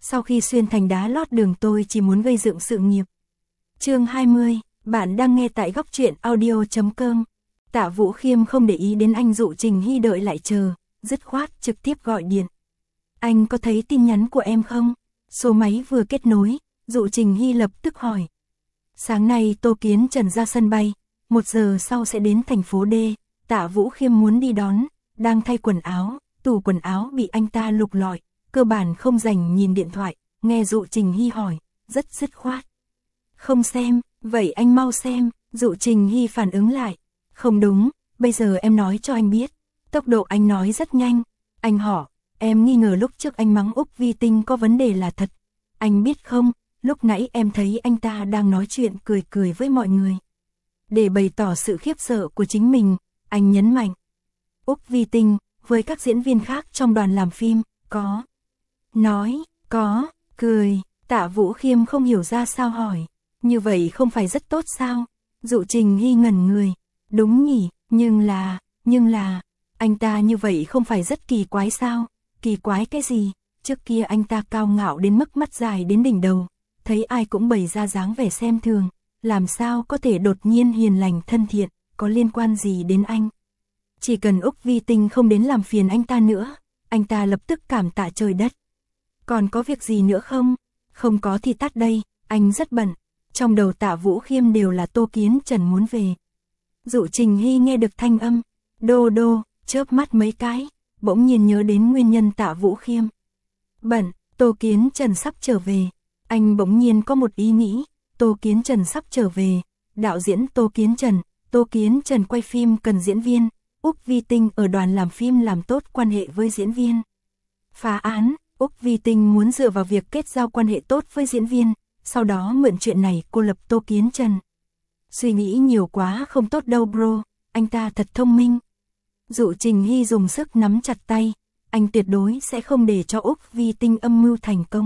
sau khi xuyên thành đá lót đường tôi chỉ muốn gây dựng sự nghiệp. Chương 20, bạn đang nghe tại góc truyện audio.com. Tạ Vũ Khiêm không để ý đến anh Dụ Trình Hy đợi lại chờ, dứt khoát trực tiếp gọi điện. Anh có thấy tin nhắn của em không? Số máy vừa kết nối, Dụ Trình Hy lập tức hỏi. Sáng nay Tô Kiến Trần ra sân bay, 1 giờ sau sẽ đến thành phố D, Tạ Vũ Khiêm muốn đi đón, đang thay quần áo, tủ quần áo bị anh ta lục lọi, cơ bản không rảnh nhìn điện thoại, nghe Dụ Trình Hy hỏi, rất dứt khoát. Không xem, vậy anh mau xem, Dụ Trình Hy phản ứng lại. Không đúng, bây giờ em nói cho anh biết. Tốc độ anh nói rất nhanh. Anh hỏi, em nghi ngờ lúc trước anh mắng Úc Vi Tinh có vấn đề là thật. Anh biết không, lúc nãy em thấy anh ta đang nói chuyện cười cười với mọi người. Để bày tỏ sự khiếp sợ của chính mình, anh nhấn mạnh. Úc Vi Tinh, với các diễn viên khác trong đoàn làm phim, có. Nói, có, cười, Tạ Vũ Khiêm không hiểu ra sao hỏi. Như vậy không phải rất tốt sao? Dụ Trình Hy ngẩn người. Đúng nhỉ, nhưng là, anh ta như vậy không phải rất kỳ quái sao? Kỳ quái cái gì? Trước kia anh ta cao ngạo đến mức mắt dài đến đỉnh đầu, thấy ai cũng bày ra dáng vẻ xem thường, làm sao có thể đột nhiên hiền lành thân thiện, có liên quan gì đến anh? Chỉ cần Úc Vi Tinh không đến làm phiền anh ta nữa, anh ta lập tức cảm tạ trời đất. Còn có việc gì nữa không? Không có thì tắt đây, anh rất bận. Trong đầu Tạ Vũ Khiêm đều là Tô Kiến Trần muốn về. Dụ Trình Hy nghe được thanh âm, đô đô, chớp mắt mấy cái, bỗng nhiên nhớ đến nguyên nhân Tạ Vũ Khiêm. Bận, Tô Kiến Trần sắp trở về. Anh bỗng nhiên có một ý nghĩ, Tô Kiến Trần sắp trở về, đạo diễn Tô Kiến Trần quay phim cần diễn viên, Úc Vi Tinh ở đoàn làm phim làm tốt quan hệ với diễn viên. Phá án, Úc Vi Tinh muốn dựa vào việc kết giao quan hệ tốt với diễn viên, sau đó mượn chuyện này cô lập Tô Kiến Trần. Suy nghĩ nhiều quá không tốt đâu bro, anh ta thật thông minh. Dụ Trình Hy dùng sức nắm chặt tay, anh tuyệt đối sẽ không để cho Úc Vi Tinh âm mưu thành công.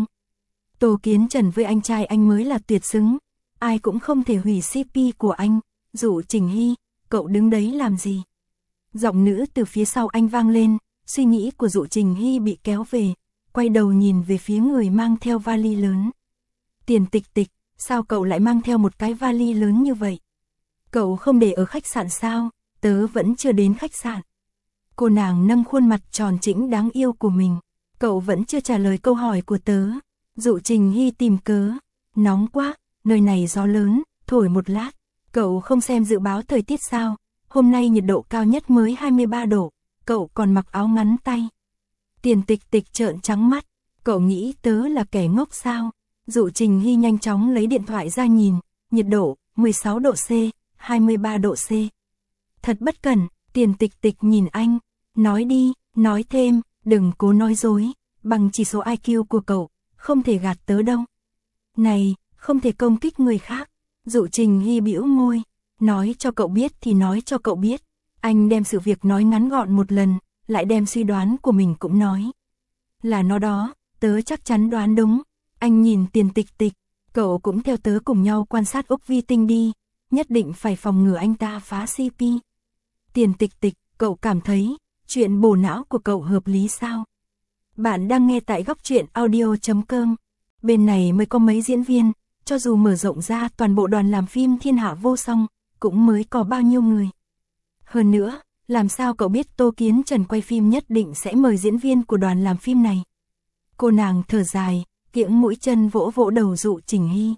Tô Kiến Trần với anh trai anh mới là tuyệt xứng, ai cũng không thể hủy CP của anh. Dụ Trình Hy, cậu đứng đấy làm gì? Giọng nữ từ phía sau anh vang lên, suy nghĩ của Dụ Trình Hy bị kéo về, quay đầu nhìn về phía người mang theo vali lớn. Tiền Tịch Tịch, sao cậu lại mang theo một cái vali lớn như vậy? Cậu không để ở khách sạn sao? Tớ vẫn chưa đến khách sạn. Cô nàng nâng khuôn mặt tròn trĩnh đáng yêu của mình. Cậu vẫn chưa trả lời câu hỏi của tớ. Dụ Trình Hy tìm cớ. Nóng quá, nơi này gió lớn, thổi một lát. Cậu không xem dự báo thời tiết sao? Hôm nay nhiệt độ cao nhất mới 23 độ. Cậu còn mặc áo ngắn tay. Tiền Tịch Tịch trợn trắng mắt. Cậu nghĩ tớ là kẻ ngốc sao? Dụ Trình Hy nhanh chóng lấy điện thoại ra nhìn. Nhiệt độ 16 độ C, 23 độ C. Thật bất cẩn. Tiền Tịch Tịch nhìn anh. Nói đi, nói thêm, đừng cố nói dối. Bằng chỉ số IQ của cậu, không thể gạt tớ đâu. Này, không thể công kích người khác. Dụ Trình Hy bĩu môi. Nói cho cậu biết thì nói cho cậu biết. Anh đem sự việc nói ngắn gọn một lần, lại đem suy đoán của mình cũng nói. Là nó đó, tớ chắc chắn đoán đúng. Anh nhìn Tiền Tịch Tịch, cậu cũng theo tớ cùng nhau quan sát Úc Vi Tinh đi, nhất định phải phòng ngừa anh ta phá CP. Tiền Tịch Tịch, cậu cảm thấy, chuyện bổ não của cậu hợp lý sao? Bạn đang nghe tại góc truyện audio.com, bên này mới có mấy diễn viên, cho dù mở rộng ra toàn bộ đoàn làm phim Thiên Hạ Vô Song, cũng mới có bao nhiêu người. Hơn nữa, làm sao cậu biết Tô Kiến Trần quay phim nhất định sẽ mời diễn viên của đoàn làm phim này? Cô nàng thở dài, kiễng mũi chân vỗ vỗ đầu Dụ Trình Hy.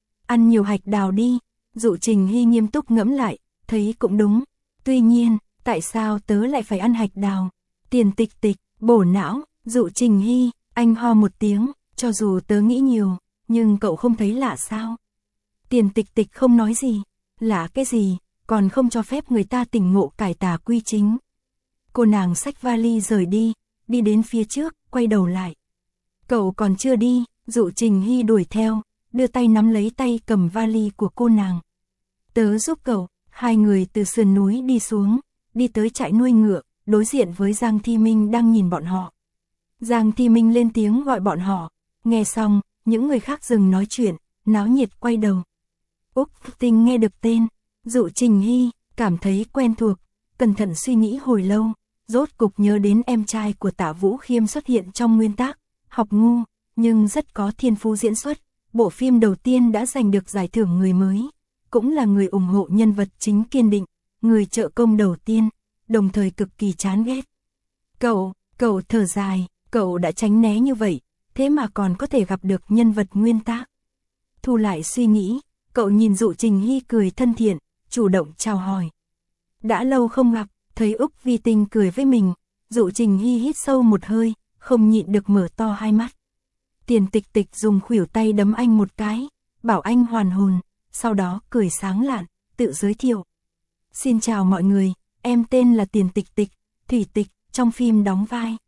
Ăn nhiều hạch đào đi. Dụ Trình Hy nghiêm túc ngẫm lại, thấy cũng đúng. Tuy nhiên, tại sao tớ lại phải ăn hạch đào? Tiền Tịch Tịch, bổ não. Dụ Trình Hy, anh ho một tiếng, cho dù tớ nghĩ nhiều, nhưng cậu không thấy lạ sao? Tiền Tịch Tịch không nói gì. Lạ cái gì, còn không cho phép người ta tỉnh ngộ cải tà quy chính. Cô nàng xách vali rời đi, đi đến phía trước, quay đầu lại. Cậu còn chưa đi, Dụ Trình Hy đuổi theo, đưa tay nắm lấy tay cầm vali của cô nàng. Tớ giúp cậu. Hai người từ sườn núi đi xuống, đi tới trại nuôi ngựa, đối diện với Giang Thi Minh đang nhìn bọn họ. Giang Thi Minh lên tiếng gọi bọn họ, nghe xong, những người khác dừng nói chuyện, náo nhiệt quay đầu. Úc Tinh nghe được tên, Dụ Trình Hy, cảm thấy quen thuộc, cẩn thận suy nghĩ hồi lâu, rốt cục nhớ đến em trai của Tạ Vũ Khiêm xuất hiện trong nguyên tác, học ngu, nhưng rất có thiên phú diễn xuất. Bộ phim đầu tiên đã giành được giải thưởng người mới, cũng là người ủng hộ nhân vật chính kiên định, người trợ công đầu tiên, đồng thời cực kỳ chán ghét. Cậu thở dài, cậu đã tránh né như vậy, thế mà còn có thể gặp được nhân vật nguyên tác. Thu lại suy nghĩ, cậu nhìn Dụ Trình Hy cười thân thiện, chủ động chào hỏi. Đã lâu không gặp, thấy Úc Vi Tinh cười với mình, Dụ Trình Hy hít sâu một hơi, không nhịn được mở to hai mắt. Tiền Tịch Tịch dùng khuỷu tay đấm anh một cái, bảo anh hoàn hồn, sau đó cười sáng lạn, tự giới thiệu. Xin chào mọi người, em tên là Tiền Tịch Tịch, Thủy Tịch, trong phim đóng vai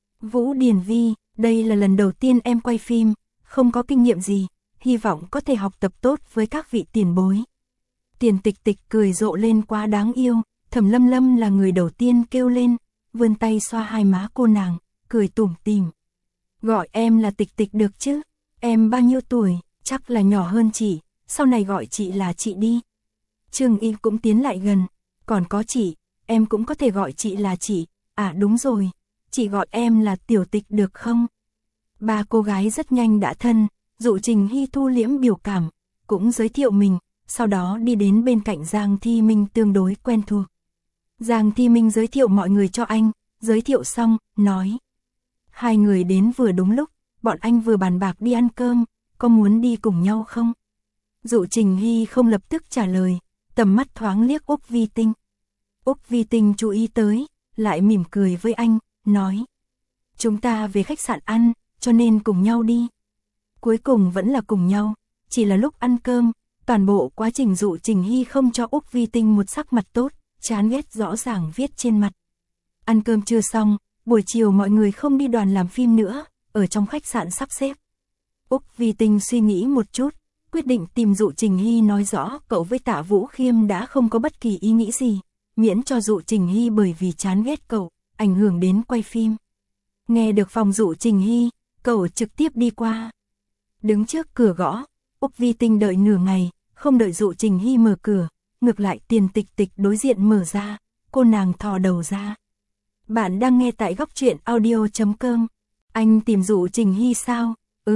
Vũ Điển Vi, đây là lần đầu tiên em quay phim, không có kinh nghiệm gì, hy vọng có thể học tập tốt với các vị tiền bối. Tiền Tịch Tịch cười rộ lên quá đáng yêu, Thẩm Lâm Lâm là người đầu tiên kêu lên, vươn tay xoa hai má cô nàng, cười tủm tỉm. Gọi em là Tịch Tịch được chứ, em bao nhiêu tuổi, chắc là nhỏ hơn chị, sau này gọi chị là chị đi. Trương Y cũng tiến lại gần, còn có chị, em cũng có thể gọi chị là chị, à đúng rồi, chị gọi em là Tiểu Tịch được không? Ba cô gái rất nhanh đã thân, Dụ Trình Hy thu liễm biểu cảm, cũng giới thiệu mình, sau đó đi đến bên cạnh Giang Thi Minh tương đối quen thuộc. Giang Thi Minh giới thiệu mọi người cho anh, giới thiệu xong, nói. Hai người đến vừa đúng lúc, bọn anh vừa bàn bạc đi ăn cơm, có muốn đi cùng nhau không? Dụ Trình Hy không lập tức trả lời, tầm mắt thoáng liếc Úc Vi Tinh. Úc Vi Tinh chú ý tới, lại mỉm cười với anh, nói. Chúng ta về khách sạn ăn, cho nên cùng nhau đi. Cuối cùng vẫn là cùng nhau, chỉ là lúc ăn cơm, toàn bộ quá trình Dụ Trình Hy không cho Úc Vi Tinh một sắc mặt tốt, chán ghét rõ ràng viết trên mặt. Ăn cơm chưa xong, buổi chiều mọi người không đi đoàn làm phim nữa, ở trong khách sạn sắp xếp. Úc Vi Tinh suy nghĩ một chút, quyết định tìm Dụ Trình Hy nói rõ cậu với Tạ Vũ Khiêm đã không có bất kỳ ý nghĩ gì, miễn cho Dụ Trình Hy bởi vì chán ghét cậu, ảnh hưởng đến quay phim. Nghe được phòng Dụ Trình Hy, cậu trực tiếp đi qua. Đứng trước cửa gõ, Úc Vi Tinh đợi nửa ngày, không đợi Dụ Trình Hy mở cửa, ngược lại Tiền Tịch Tịch đối diện mở ra, cô nàng thò đầu ra. Bạn đang nghe tại góc truyện audio.com. Anh tìm Dụ Trình Hy sao?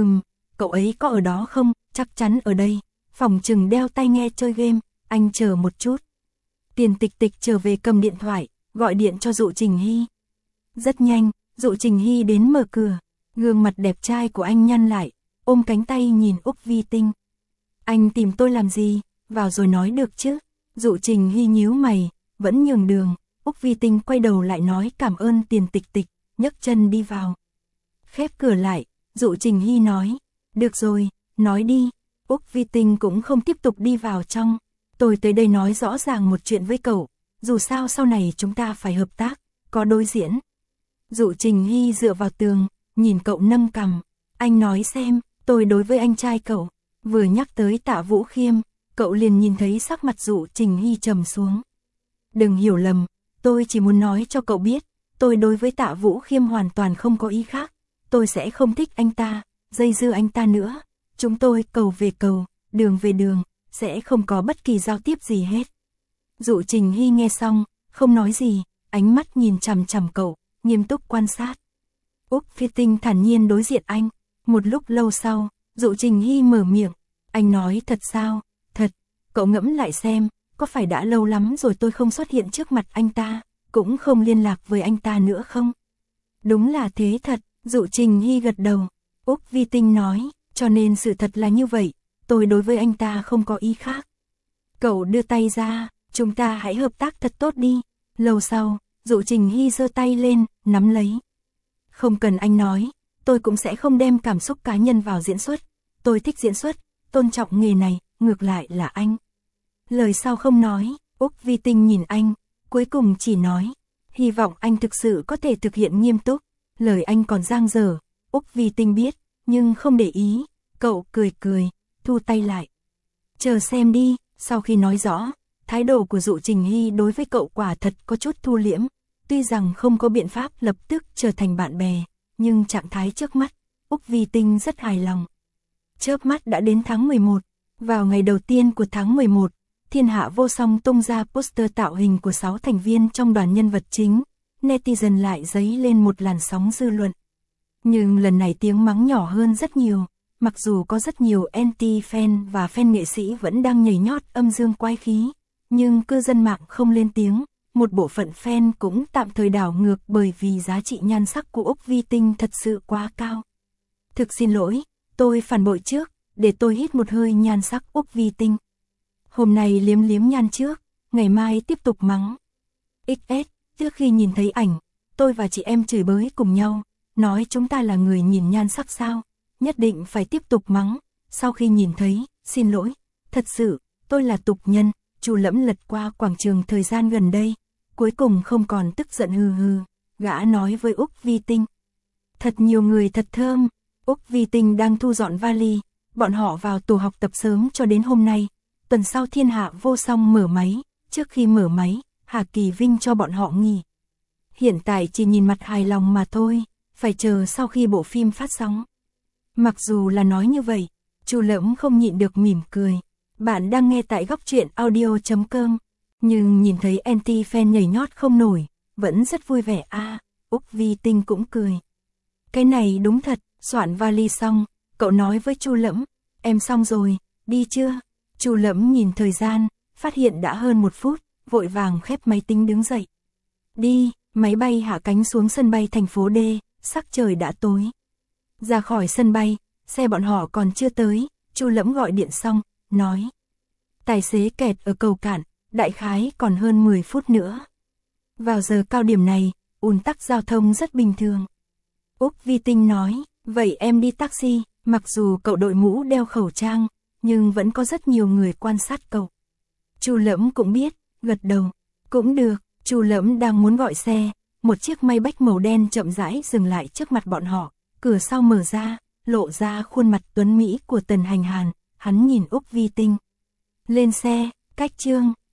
Cậu ấy có ở đó không? Chắc chắn ở đây. Phòng chừng đeo tai nghe chơi game, anh chờ một chút. Tiền Tịch Tịch trở về cầm điện thoại, gọi điện cho Dụ Trình Hy. Rất nhanh, Dụ Trình Hy đến mở cửa, gương mặt đẹp trai của anh nhăn lại, ôm cánh tay nhìn Úc Vi Tinh. Anh tìm tôi làm gì? Vào rồi nói được chứ? Dụ Trình Hy nhíu mày, vẫn nhường đường. Úc Vi Tinh quay đầu lại nói cảm ơn Tiền Tịch Tịch, nhấc chân đi vào. Khép cửa lại, Dụ Trình Hy nói, được rồi, nói đi. Úc Vi Tinh cũng không tiếp tục đi vào trong. Tôi tới đây nói rõ ràng một chuyện với cậu, dù sao sau này chúng ta phải hợp tác, có đối diễn. Dụ Trình Hy dựa vào tường, nhìn cậu nâng cằm. Anh nói xem, tôi đối với anh trai cậu. Vừa nhắc tới Tạ Vũ Khiêm, cậu liền nhìn thấy sắc mặt Dụ Trình Hy trầm xuống. Đừng hiểu lầm, tôi chỉ muốn nói cho cậu biết, tôi đối với Tạ Vũ Khiêm hoàn toàn không có ý khác. Tôi sẽ không thích anh ta, dây dưa anh ta nữa. Chúng tôi cầu về cầu, đường về đường, sẽ không có bất kỳ giao tiếp gì hết. Dụ Trình Hy nghe xong, không nói gì, ánh mắt nhìn chằm chằm cậu, nghiêm túc quan sát. Úc Vi Tinh thản nhiên đối diện anh. Một lúc lâu sau, Dụ Trình Hy mở miệng. Anh nói thật sao? Thật. Cậu ngẫm lại xem, có phải đã lâu lắm rồi tôi không xuất hiện trước mặt anh ta, cũng không liên lạc với anh ta nữa không? Đúng là thế thật. Dụ Trình Hy gật đầu. Úc Vi Tinh nói, cho nên sự thật là như vậy, tôi đối với anh ta không có ý khác. Cậu đưa tay ra, chúng ta hãy hợp tác thật tốt đi. Lâu sau, Dụ Trình Hy giơ tay lên, nắm lấy. Không cần anh nói, tôi cũng sẽ không đem cảm xúc cá nhân vào diễn xuất. Tôi thích diễn xuất, tôn trọng nghề này, ngược lại là anh. Lời sau không nói, Úc Vi Tinh nhìn anh, cuối cùng chỉ nói, hy vọng anh thực sự có thể thực hiện nghiêm túc. Lời anh còn dang dở, Úc Vi Tinh biết, nhưng không để ý, cậu cười cười, thu tay lại. Chờ xem đi, sau khi nói rõ, thái độ của Dụ Trình Hy đối với cậu quả thật có chút thu liễm, tuy rằng không có biện pháp lập tức trở thành bạn bè, nhưng trạng thái trước mắt, Úc Vi Tinh rất hài lòng. Chớp mắt đã đến tháng 11, vào ngày đầu tiên của tháng 11, Thiên Hạ Vô Song tung ra poster tạo hình của 6 thành viên trong đoàn nhân vật chính, netizen lại dấy lên một làn sóng dư luận. Nhưng lần này tiếng mắng nhỏ hơn rất nhiều, mặc dù có rất nhiều anti-fan và fan nghệ sĩ vẫn đang nhảy nhót âm dương quái khí, nhưng cư dân mạng không lên tiếng, một bộ phận fan cũng tạm thời đảo ngược bởi vì giá trị nhan sắc của Úc Vi Tinh thật sự quá cao. Thực xin lỗi, tôi phản bội trước, để tôi hít một hơi nhan sắc Úc Vi Tinh. Hôm nay liếm liếm nhan trước, ngày mai tiếp tục mắng. XS, trước khi nhìn thấy ảnh, tôi và chị em chửi bới cùng nhau, nói chúng ta là người nhìn nhan sắc sao, nhất định phải tiếp tục mắng. Sau khi nhìn thấy, xin lỗi, thật sự, tôi là tục nhân. Chu Lẫm lật qua quảng trường thời gian gần đây, cuối cùng không còn tức giận hừ hừ, gã nói với Úc Vi Tinh. Thật nhiều người thật thơm, Úc Vi Tinh đang thu dọn vali, bọn họ vào tù học tập sớm cho đến hôm nay, tuần sau Thiên Hạ Vô Song mở máy, trước khi mở máy, Hà Kỳ Vinh cho bọn họ nghỉ. Hiện tại chỉ nhìn mặt hài lòng mà thôi, phải chờ sau khi bộ phim phát sóng. Mặc dù là nói như vậy, Chu Lẫm không nhịn được mỉm cười. Bạn đang nghe tại góc truyện audio.com, nhưng nhìn thấy anti-fan nhảy nhót không nổi, vẫn rất vui vẻ a. Úc Vi Tinh cũng cười. Cái này đúng thật, soạn vali xong, cậu nói với Chu Lẫm, em xong rồi, đi chưa? Chu Lẫm nhìn thời gian, phát hiện đã hơn 1 phút, vội vàng khép máy tính đứng dậy. Đi, máy bay hạ cánh xuống sân bay thành phố D, sắc trời đã tối. Ra khỏi sân bay, xe bọn họ còn chưa tới, Chu Lẫm gọi điện xong, nói. Tài xế kẹt ở cầu cạn, đại khái còn hơn 10 phút nữa. Vào giờ cao điểm này, ùn tắc giao thông rất bình thường. Úc Vi Tinh nói, vậy em đi taxi, mặc dù cậu đội mũ đeo khẩu trang, nhưng vẫn có rất nhiều người quan sát cậu. Chu Lẫm cũng biết, gật đầu, cũng được. Chu Lẫm đang muốn gọi xe, một chiếc Maybach màu đen chậm rãi dừng lại trước mặt bọn họ, cửa sau mở ra, lộ ra khuôn mặt tuấn mỹ của Tần Hành Hàn, hắn nhìn Úc Vi Tinh. Lên xe, cách Trương,